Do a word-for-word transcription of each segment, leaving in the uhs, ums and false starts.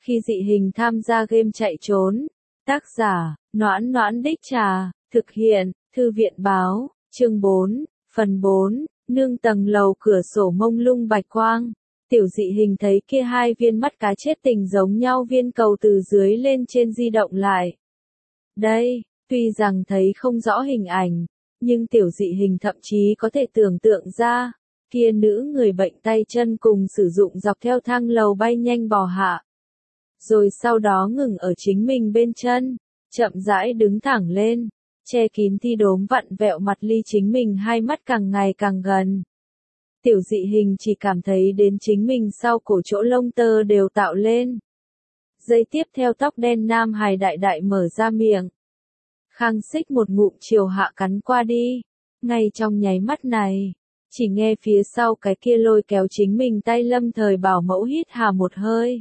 Khi dị hình tham gia game chạy trốn. Tác giả, Noãn Noãn Đích Trà, thực hiện, Thư viện báo, chương bốn, phần bốn, nương tầng lầu cửa sổ mông lung bạch quang. Tiểu dị hình thấy kia hai viên mắt cá chết tình giống nhau viên cầu từ dưới lên trên di động lại. Đây, tuy rằng thấy không rõ hình ảnh, nhưng tiểu dị hình thậm chí có thể tưởng tượng ra, kia nữ người bệnh tay chân cùng sử dụng dọc theo thang lầu bay nhanh bò hạ. Rồi sau đó ngừng ở chính mình bên chân, chậm rãi đứng thẳng lên, che kín thi đốm vặn vẹo mặt ly chính mình hai mắt càng ngày càng gần. Tiểu dị hình chỉ cảm thấy đến chính mình sau cổ chỗ lông tơ đều tạo lên. Giây tiếp theo tóc đen nam hài đại đại mở ra miệng. Khang xích một ngụm chiều hạ cắn qua đi. Ngay trong nháy mắt này, chỉ nghe phía sau cái kia lôi kéo chính mình tay Lâm Thời Bảo mẫu hít hà một hơi.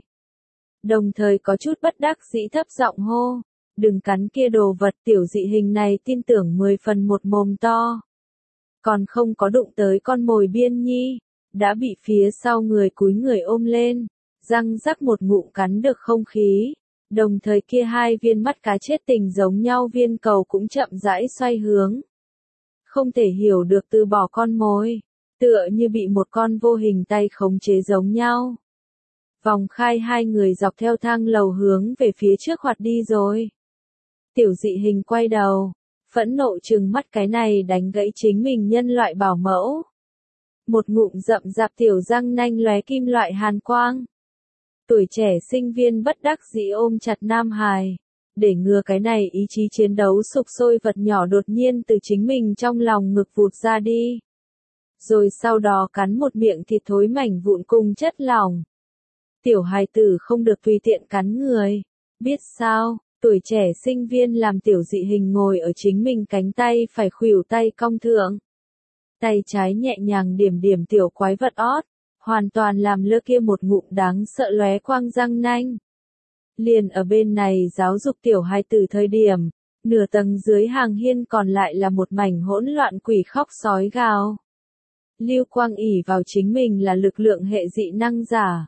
Đồng thời có chút bất đắc dĩ thấp giọng hô, đừng cắn kia đồ vật. Tiểu dị hình này tin tưởng mười phần một mồm to. Còn không có đụng tới con mồi biên nhi, đã bị phía sau người cúi người ôm lên, răng rắc một ngụm cắn được không khí. Đồng thời kia hai viên mắt cá chết tình giống nhau viên cầu cũng chậm rãi xoay hướng. Không thể hiểu được từ bỏ con mồi, tựa như bị một con vô hình tay khống chế giống nhau. Vòng khai hai người dọc theo thang lầu hướng về phía trước hoạt đi rồi. Tiểu dị hình quay đầu, phẫn nộ trừng mắt cái này đánh gãy chính mình nhân loại bảo mẫu. Một ngụm rậm rạp tiểu răng nanh lóe kim loại hàn quang. Tuổi trẻ sinh viên bất đắc dĩ ôm chặt nam hài, để ngừa cái này ý chí chiến đấu sục sôi vật nhỏ đột nhiên từ chính mình trong lòng ngực vụt ra đi. Rồi sau đó cắn một miệng thịt thối mảnh vụn cùng chất lỏng. Tiểu hài tử không được tùy tiện cắn người, biết sao? Tuổi trẻ sinh viên làm tiểu dị hình ngồi ở chính mình cánh tay phải khuỷu tay cong thượng. Tay trái nhẹ nhàng điểm điểm tiểu quái vật ót, hoàn toàn làm lơ kia một ngụm đáng sợ lóe quang răng nanh. Liền ở bên này giáo dục tiểu hài tử thời điểm, nửa tầng dưới hàng hiên còn lại là một mảnh hỗn loạn quỷ khóc sói gào. Lưu Quang ỷ vào chính mình là lực lượng hệ dị năng giả.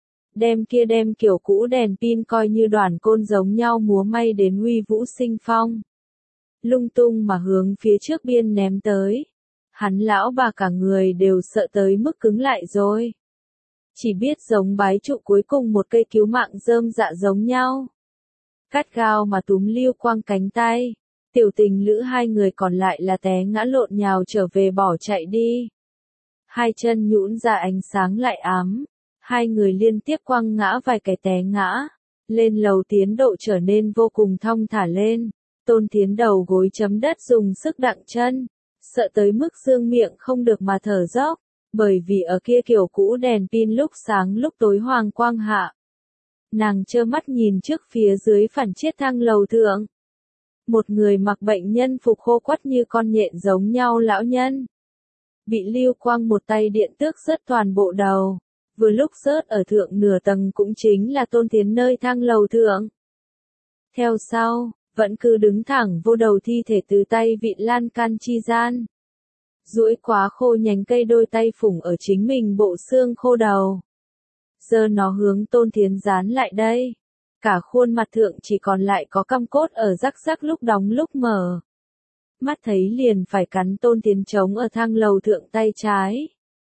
Đem kia đem kiểu cũ đèn pin coi như đoàn côn giống nhau múa may đến huy vũ sinh phong. Lung tung mà hướng phía trước biên ném tới. Hắn lão bà cả người đều sợ tới mức cứng lại rồi. Chỉ biết giống bái trụ cuối cùng một cây cứu mạng rơm dạ giống nhau. Cắt gao mà túm Lưu Quang cánh tay. Tiểu tình lữ hai người còn lại là té ngã lộn nhào trở về bỏ chạy đi. Hai chân nhũn ra ánh sáng lại ám. Hai người liên tiếp quăng ngã vài cái té ngã. Lên lầu tiến độ trở nên vô cùng thong thả lên. Tôn Tiến đầu gối chấm đất dùng sức đặng chân. Sợ tới mức dương miệng không được mà thở dốc. Bởi vì ở kia kiểu cũ đèn pin lúc sáng lúc tối hoàng quang hạ. Nàng trơ mắt nhìn trước phía dưới phản chiết thang lầu thượng. Một người mặc bệnh nhân phục khô quắt như con nhện giống nhau lão nhân. Bị Lưu Quang một tay điện tước rớt toàn bộ đầu. Vừa lúc rớt ở thượng nửa tầng cũng chính là Tôn Tiến nơi thang lầu thượng. Theo sau, vẫn cứ đứng thẳng vô đầu thi thể từ tay vịn lan can chi gian. Duỗi quá khô nhánh cây đôi tay phủng ở chính mình bộ xương khô đầu. Giờ nó hướng Tôn Tiến dán lại đây. Cả khuôn mặt thượng chỉ còn lại có căm cốt ở rắc rắc lúc đóng lúc mở. Mắt thấy liền phải cắn Tôn Tiến trống ở thang lầu thượng tay trái.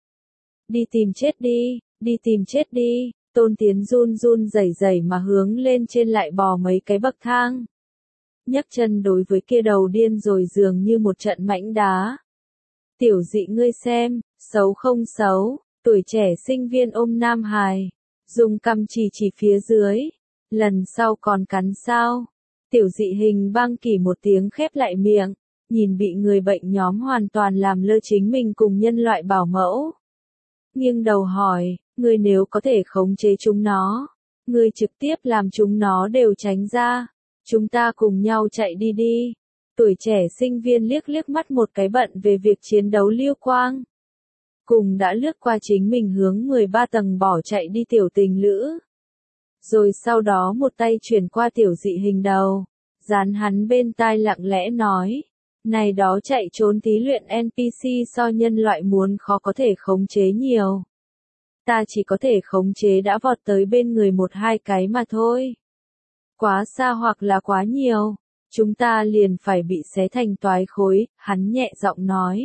Đi tìm chết đi, đi tìm chết đi. Tôn Tiến run run rẩy rẩy mà hướng lên trên lại bò mấy cái bậc thang. Nhấc chân đối với kia đầu điên rồi dường như một trận mãnh đá. Tiểu dị ngươi xem, xấu không xấu, tuổi trẻ sinh viên ôm nam hài, dùng cằm chỉ chỉ phía dưới, lần sau còn cắn sao? Tiểu dị hình băng kỳ một tiếng khép lại miệng, nhìn bị người bệnh nhóm hoàn toàn làm lơ chính mình cùng nhân loại bảo mẫu. Nghiêng đầu hỏi, ngươi nếu có thể khống chế chúng nó, ngươi trực tiếp làm chúng nó đều tránh ra, chúng ta cùng nhau chạy đi đi. Tuổi trẻ sinh viên liếc liếc mắt một cái bận về việc chiến đấu Lưu Quang. Cùng đã lướt qua chính mình hướng mười ba tầng bỏ chạy đi tiểu tình lữ. Rồi sau đó một tay chuyển qua tiểu dị hình đầu, dán hắn bên tai lặng lẽ nói. Này đó chạy trốn thí luyện en pê xê so nhân loại muốn khó có thể khống chế nhiều. ta chỉ có thể khống chế đã vọt tới bên người một hai cái mà thôi. Quá xa hoặc là quá nhiều, chúng ta liền phải bị xé thành toái khối, hắn nhẹ giọng nói.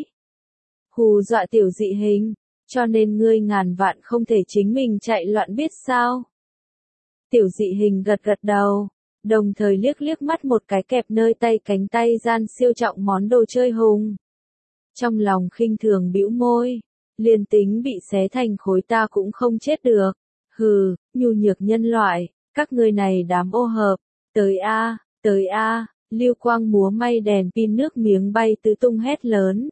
Hù dọa tiểu dị hình, cho nên ngươi ngàn vạn không thể chính mình chạy loạn biết sao. Tiểu dị hình gật gật đầu, đồng thời liếc liếc mắt một cái kẹp nơi tay cánh tay gian siêu trọng món đồ chơi hùng. Trong lòng khinh thường bĩu môi, liền tính bị xé thành khối ta cũng không chết được. Hừ, nhu nhược nhân loại, các ngươi này đám ô hợp, tới a, tới a, Lưu Quang múa may đèn pin nước miếng bay tứ tung hét lớn.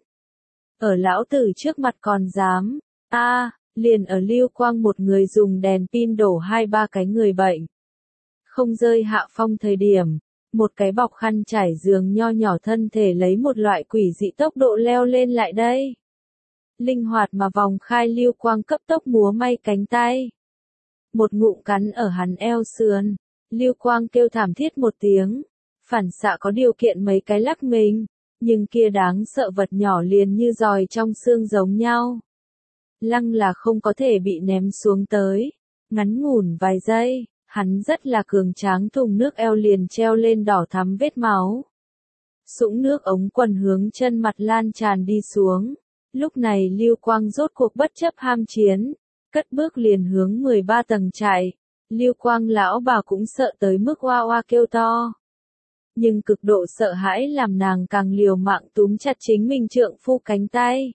Ở lão tử trước mặt còn dám, a, liền ở Lưu Quang một người dùng đèn pin đổ hai ba cái người bệnh. Không rơi hạ phong thời điểm, một cái bọc khăn trải giường nho nhỏ thân thể lấy một loại quỷ dị tốc độ leo lên lại đây. Linh hoạt mà vòng khai Lưu Quang cấp tốc múa may cánh tay. Một ngụm cắn ở hắn eo sườn, Lưu Quang kêu thảm thiết một tiếng, phản xạ có điều kiện mấy cái lắc mình, nhưng kia đáng sợ vật nhỏ liền như giòi trong xương giống nhau. Lăng là không có thể bị ném xuống tới, ngắn ngủn vài giây, hắn rất là cường tráng thùng nước eo liền treo lên đỏ thắm vết máu. Sũng nước ống quần hướng chân mặt lan tràn đi xuống, lúc này Lưu Quang rốt cuộc bất chấp ham chiến, cất bước liền hướng mười ba tầng chạy, Lưu Quang lão bà cũng sợ tới mức oa oa kêu to. Nhưng cực độ sợ hãi làm nàng càng liều mạng túm chặt chính mình trượng phu cánh tay.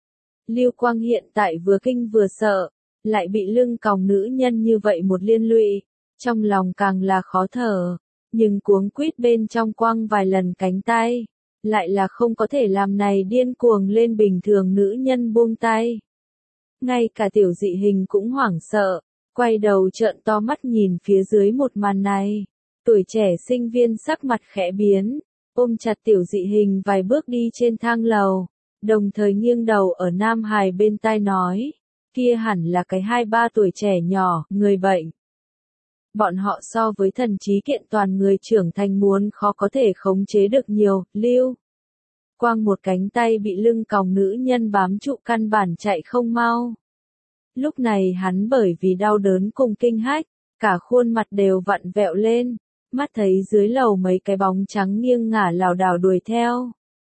Lưu Quang hiện tại vừa kinh vừa sợ, lại bị lưng còng nữ nhân như vậy một liên lụy, trong lòng càng là khó thở, nhưng cuống quýt bên trong quăng vài lần cánh tay, lại là không có thể làm này điên cuồng lên bình thường nữ nhân buông tay. Ngay cả tiểu dị hình cũng hoảng sợ, quay đầu trợn to mắt nhìn phía dưới một màn này. Tuổi trẻ sinh viên sắc mặt khẽ biến, ôm chặt tiểu dị hình vài bước đi trên thang lầu, đồng thời nghiêng đầu ở Nam Hải bên tai nói, kia hẳn là cái hai ba tuổi trẻ nhỏ, người bệnh. Bọn họ so với thần trí kiện toàn người trưởng thành muốn khó có thể khống chế được nhiều, Lưu Quang một cánh tay bị lưng còng nữ nhân bám trụ căn bản chạy không mau. Lúc này hắn bởi vì đau đớn cùng kinh hách, cả khuôn mặt đều vặn vẹo lên, mắt thấy dưới lầu mấy cái bóng trắng nghiêng ngả lảo đảo đuổi theo.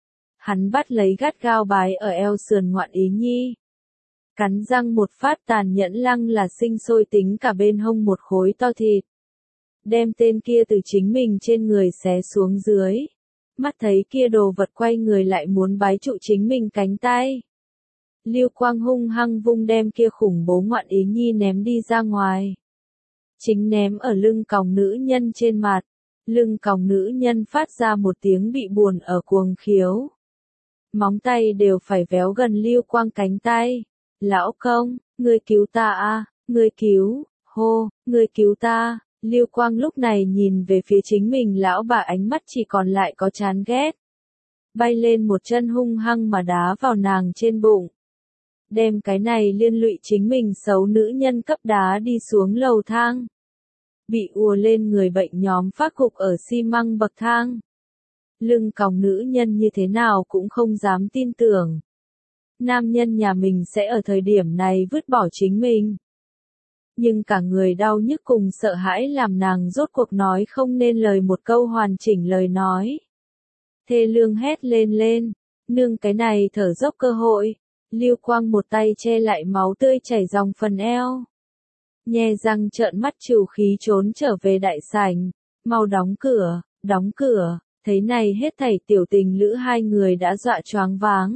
Hắn bắt lấy gắt gao bái ở eo sườn ngoạn ý nhi. Cắn răng một phát tàn nhẫn lăng là sinh sôi tính cả bên hông một khối to thịt. Đem tên kia từ chính mình trên người xé xuống dưới. Mắt thấy kia đồ vật quay người lại muốn bái trụ chính mình cánh tay. Lưu Quang hung hăng vung đem kia khủng bố ngoạn ý nhi ném đi ra ngoài. Chính ném ở lưng còng nữ nhân trên mặt. Lưng còng nữ nhân phát ra một tiếng bị buồn ở cuồng khiếu. Móng tay đều phải véo gần Lưu Quang cánh tay. Lão công, ngươi cứu ta a, ngươi cứu, hô, ngươi cứu ta. Lưu Quang lúc này nhìn về phía chính mình lão bà ánh mắt chỉ còn lại có chán ghét. Bay lên một chân hung hăng mà đá vào nàng trên bụng. Đem cái này liên lụy chính mình xấu nữ nhân cấp đá đi xuống lầu thang. Bị ùa lên người bệnh nhóm phát gục ở xi măng bậc thang. Lưng còng nữ nhân như thế nào cũng không dám tin tưởng. Nam nhân nhà mình sẽ ở thời điểm này vứt bỏ chính mình. Nhưng cả người đau nhức cùng sợ hãi làm nàng rốt cuộc nói không nên lời một câu hoàn chỉnh lời nói. Thê lương hét lên lên, nương cái này thở dốc cơ hội, Lưu Quang một tay che lại máu tươi chảy dòng phần eo. Nhe răng trợn mắt trừ khí trốn trở về đại sảnh, mau đóng cửa, đóng cửa, thấy này hết thảy tiểu tình lữ hai người đã dọa choáng váng.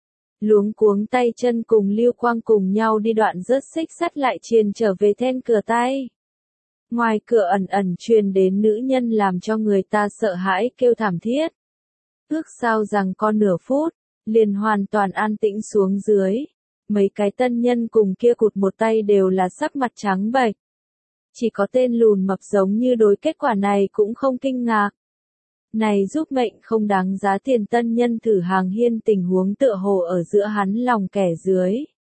Luống cuống tay chân cùng Lưu Quang cùng nhau đi đoạn rớt xích sắt lại truyền trở về then cửa tay. Ngoài cửa ẩn ẩn truyền đến nữ nhân làm cho người ta sợ hãi kêu thảm thiết. Ước sao rằng con nửa phút, liền hoàn toàn an tĩnh xuống dưới. Mấy cái tân nhân cùng kia cụt một tay đều là sắc mặt trắng bệch. Chỉ có tên lùn mập giống như đối kết quả này cũng không kinh ngạc. Này giúp mệnh không đáng giá tiền tân nhân thử hàng hiên tình huống tựa hồ ở giữa hắn lòng kẻ dưới.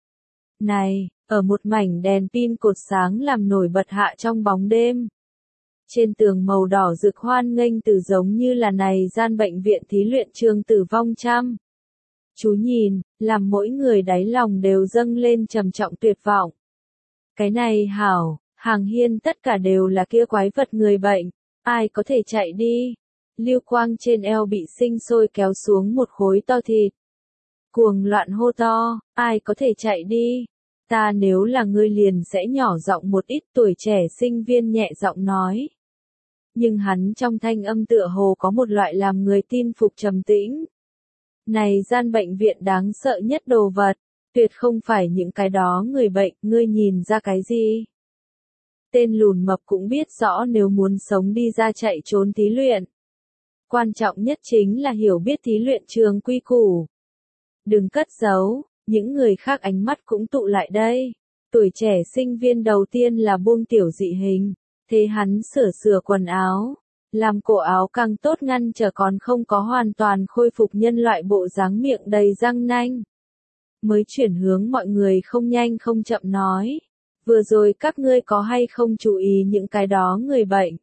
Này, ở một mảnh đèn pin cột sáng làm nổi bật hạ trong bóng đêm. Trên tường màu đỏ rực hoan nghênh từ giống như là này gian bệnh viện thí luyện trường tử vong trăm. Chú nhìn, làm mỗi người đáy lòng đều dâng lên trầm trọng tuyệt vọng. Cái này hảo, hàng hiên tất cả đều là kia quái vật người bệnh, ai có thể chạy đi. Lưu Quang trên eo bị sinh sôi kéo xuống một khối to thịt. Cuồng loạn hô to, ai có thể chạy đi. Ta nếu là ngươi liền sẽ nhỏ giọng một ít, tuổi trẻ sinh viên nhẹ giọng nói. Nhưng hắn trong thanh âm tựa hồ có một loại làm người tin phục trầm tĩnh. Này gian bệnh viện đáng sợ nhất đồ vật, tuyệt không phải những cái đó người bệnh, ngươi nhìn ra cái gì? Tên lùn mập cũng biết rõ nếu muốn sống đi ra chạy trốn thí luyện. Quan trọng nhất chính là hiểu biết thí luyện trường quy củ. Đừng cất giấu, những người khác ánh mắt cũng tụ lại đây. Tuổi trẻ sinh viên đầu tiên là buông tiểu dị hình, thế hắn sửa sửa quần áo, làm cổ áo càng tốt ngăn trở còn không có hoàn toàn khôi phục nhân loại bộ dáng miệng đầy răng nanh. Mới chuyển hướng mọi người không nhanh không chậm nói. Vừa rồi các ngươi có hay không chú ý những cái đó người bệnh?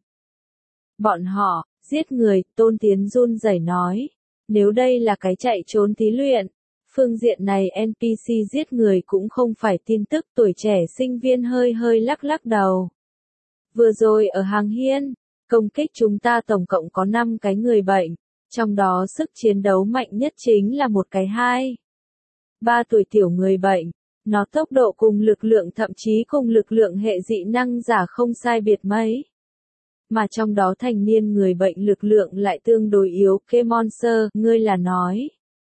Bọn họ, giết người, Tôn Tiến run rẩy nói. Nếu đây là cái chạy trốn thí luyện, phương diện này en pê xê giết người cũng không phải tin tức. Tuổi trẻ sinh viên hơi hơi lắc lắc đầu. Vừa rồi ở hàng hiên, công kích chúng ta tổng cộng có năm cái người bệnh, trong đó sức chiến đấu mạnh nhất chính là một cái hai. Ba tuổi tiểu người bệnh, nó tốc độ cùng lực lượng thậm chí cùng lực lượng hệ dị năng giả không sai biệt mấy. Mà trong đó thành niên người bệnh lực lượng lại tương đối yếu. Kê Monster, ngươi là nói.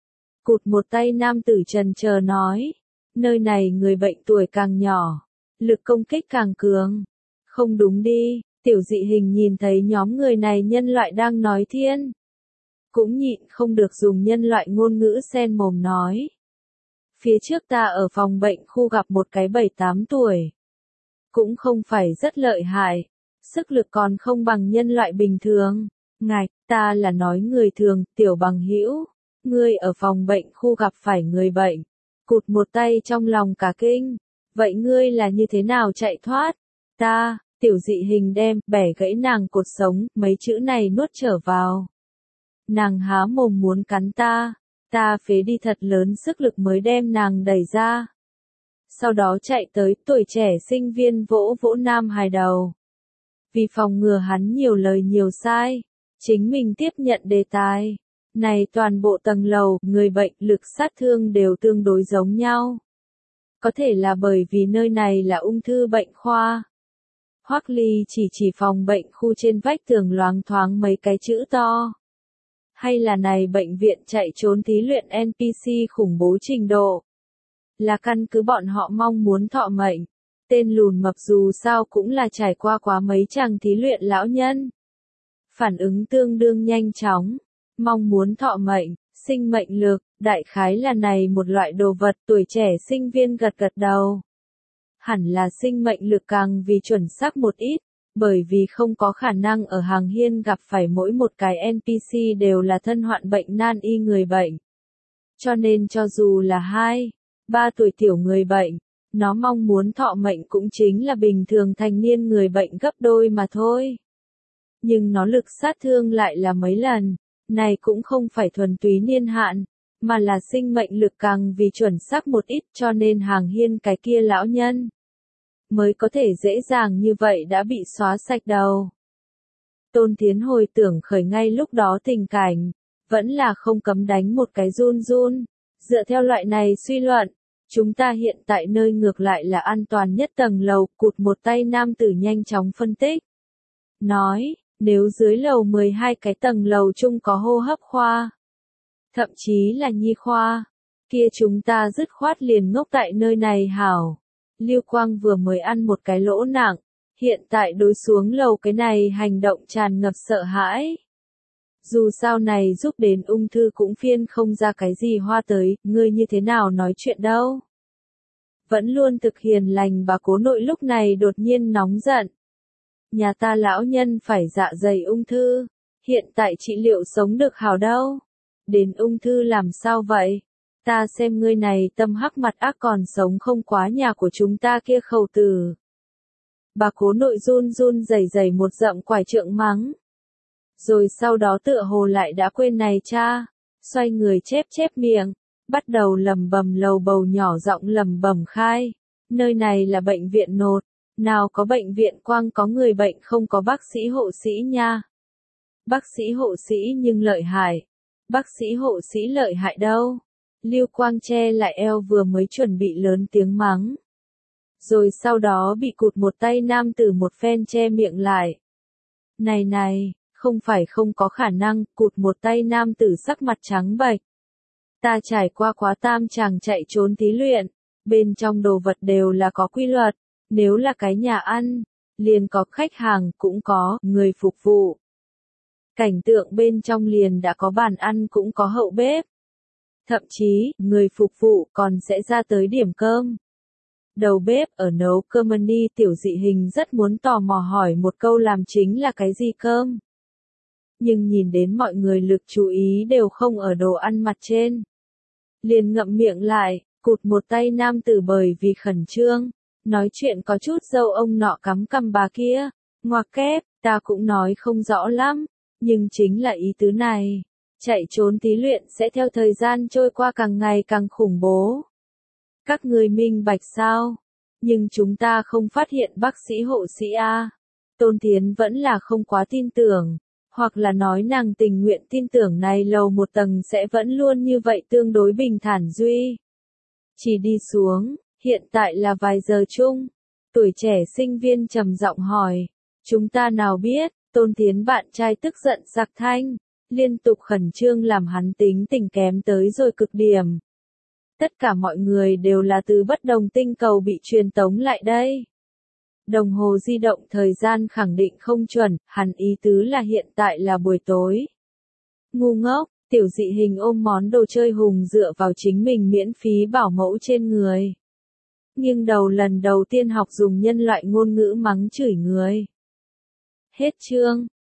Cụt một tay nam tử trần chờ nói. Nơi này người bệnh tuổi càng nhỏ, lực công kích càng cường. Không đúng đi, tiểu dị hình nhìn thấy nhóm người này nhân loại đang nói thiên. Cũng nhịn không được dùng nhân loại ngôn ngữ xen mồm nói. Phía trước ta ở phòng bệnh khu gặp một cái bảy tám tuổi. Cũng không phải rất lợi hại. Sức lực còn không bằng nhân loại bình thường. Ngạch, ta là nói người thường, tiểu bằng hữu. Ngươi ở phòng bệnh khu gặp phải người bệnh. Cụt một tay trong lòng cả kinh. Vậy ngươi là như thế nào chạy thoát? Ta, tiểu dị hình đem, bẻ gãy nàng cột sống, mấy chữ này nuốt trở vào. Nàng há mồm muốn cắn ta. Ta phế đi thật lớn sức lực mới đem nàng đẩy ra. Sau đó chạy tới, tuổi trẻ sinh viên vỗ vỗ nam hài đầu. Vì phòng ngừa hắn nhiều lời nhiều sai, chính mình tiếp nhận đề tài. Này toàn bộ tầng lầu, người bệnh lực sát thương đều tương đối giống nhau. Có thể là bởi vì nơi này là ung thư bệnh khoa. Hoắc Ly chỉ chỉ phòng bệnh khu trên vách tường loáng thoáng mấy cái chữ to. Hay là này bệnh viện chạy trốn thí luyện en pê xê khủng bố trình độ. Là căn cứ bọn họ mong muốn thọ mệnh. Tên lùn mập dù sao cũng là trải qua quá mấy chàng thí luyện lão nhân. Phản ứng tương đương nhanh chóng. Mong muốn thọ mệnh, sinh mệnh lực, đại khái là này một loại đồ vật. Tuổi trẻ sinh viên gật gật đầu. Hẳn là sinh mệnh lực càng vì chuẩn xác một ít. Bởi vì không có khả năng ở hàng hiên gặp phải mỗi một cái en pê xê đều là thân hoạn bệnh nan y người bệnh. Cho nên cho dù là hai, ba tuổi tiểu người bệnh, nó mong muốn thọ mệnh cũng chính là bình thường thành niên người bệnh gấp đôi mà thôi. Nhưng nó lực sát thương lại là mấy lần, này cũng không phải thuần túy niên hạn, mà là sinh mệnh lực càng vì chuẩn xác một ít cho nên hàng hiên cái kia lão nhân. Mới có thể dễ dàng như vậy đã bị xóa sạch đầu. Tôn Tiến hồi tưởng khởi ngay lúc đó tình cảnh, vẫn là không cấm đánh một cái run run. Dựa theo loại này suy luận, chúng ta hiện tại nơi ngược lại là an toàn nhất tầng lầu. Cụt một tay nam tử nhanh chóng phân tích. Nói, nếu dưới lầu mười hai cái tầng lầu chung có hô hấp khoa, thậm chí là nhi khoa, kia chúng ta dứt khoát liền ngốc tại nơi này hảo. Lưu Quang vừa mới ăn một cái lỗ nặng, hiện tại đối xuống lầu cái này hành động tràn ngập sợ hãi. Dù sao này giúp đến ung thư cũng phiên không ra cái gì hoa tới, ngươi như thế nào nói chuyện đâu. Vẫn luôn thực hiền lành bà cố nội lúc này đột nhiên nóng giận. Nhà ta lão nhân phải dạ dày ung thư, hiện tại trị liệu sống được hảo đâu. Đến ung thư làm sao vậy? Ta xem ngươi này tâm hắc mặt ác còn sống không quá nhà của chúng ta kia khẩu tử. Bà cố nội run run rẩy rẩy một dậm quải trượng mắng. Rồi sau đó tựa hồ lại đã quên này cha, xoay người chép chép miệng, bắt đầu lầm bầm lầu bầu nhỏ giọng lầm bầm khai. Nơi này là bệnh viện nột, nào có bệnh viện quang có người bệnh không có bác sĩ hộ sĩ nha. Bác sĩ hộ sĩ nhưng lợi hại. Bác sĩ hộ sĩ lợi hại đâu. Lưu Quang che lại eo vừa mới chuẩn bị lớn tiếng mắng. Rồi sau đó bị cụt một tay nam tử một phen che miệng lại. Này này, không phải không có khả năng, cụt một tay nam tử sắc mặt trắng bệch. Ta trải qua quá tam chàng chạy trốn thí luyện, bên trong đồ vật đều là có quy luật, nếu là cái nhà ăn, liền có khách hàng cũng có người phục vụ. Cảnh tượng bên trong liền đã có bàn ăn cũng có hậu bếp. Thậm chí, người phục vụ còn sẽ ra tới điểm cơm. Đầu bếp ở nấu cơm ni tiểu dị hình rất muốn tò mò hỏi một câu làm chính là cái gì cơm. Nhưng nhìn đến mọi người lực chú ý đều không ở đồ ăn mặt trên. Liền ngậm miệng lại, cụt một tay nam tử bởi vì khẩn trương, nói chuyện có chút dâu ông nọ cắm cằm bà kia, ngoặc kép, ta cũng nói không rõ lắm, nhưng chính là ý tứ này. Chạy trốn thí luyện sẽ theo thời gian trôi qua càng ngày càng khủng bố. Các người minh bạch sao? Nhưng chúng ta không phát hiện bác sĩ hộ sĩ A. Tôn Thiến vẫn là không quá tin tưởng, hoặc là nói nàng tình nguyện tin tưởng này lầu một tầng sẽ vẫn luôn như vậy tương đối bình thản duy. Chỉ đi xuống, hiện tại là vài giờ chung. Tuổi trẻ sinh viên trầm giọng hỏi. Chúng ta nào biết, Tôn Thiến bạn trai tức giận sặc thanh. Liên tục khẩn trương làm hắn tính tình kém tới rồi cực điểm. Tất cả mọi người đều là từ bất đồng tinh cầu bị truyền tống lại đây. Đồng hồ di động thời gian khẳng định không chuẩn, hắn ý tứ là hiện tại là buổi tối. Ngu ngốc, tiểu dị hình ôm món đồ chơi hùng dựa vào chính mình miễn phí bảo mẫu trên người. Nhưng đầu lần đầu tiên học dùng nhân loại ngôn ngữ mắng chửi người. Hết chương.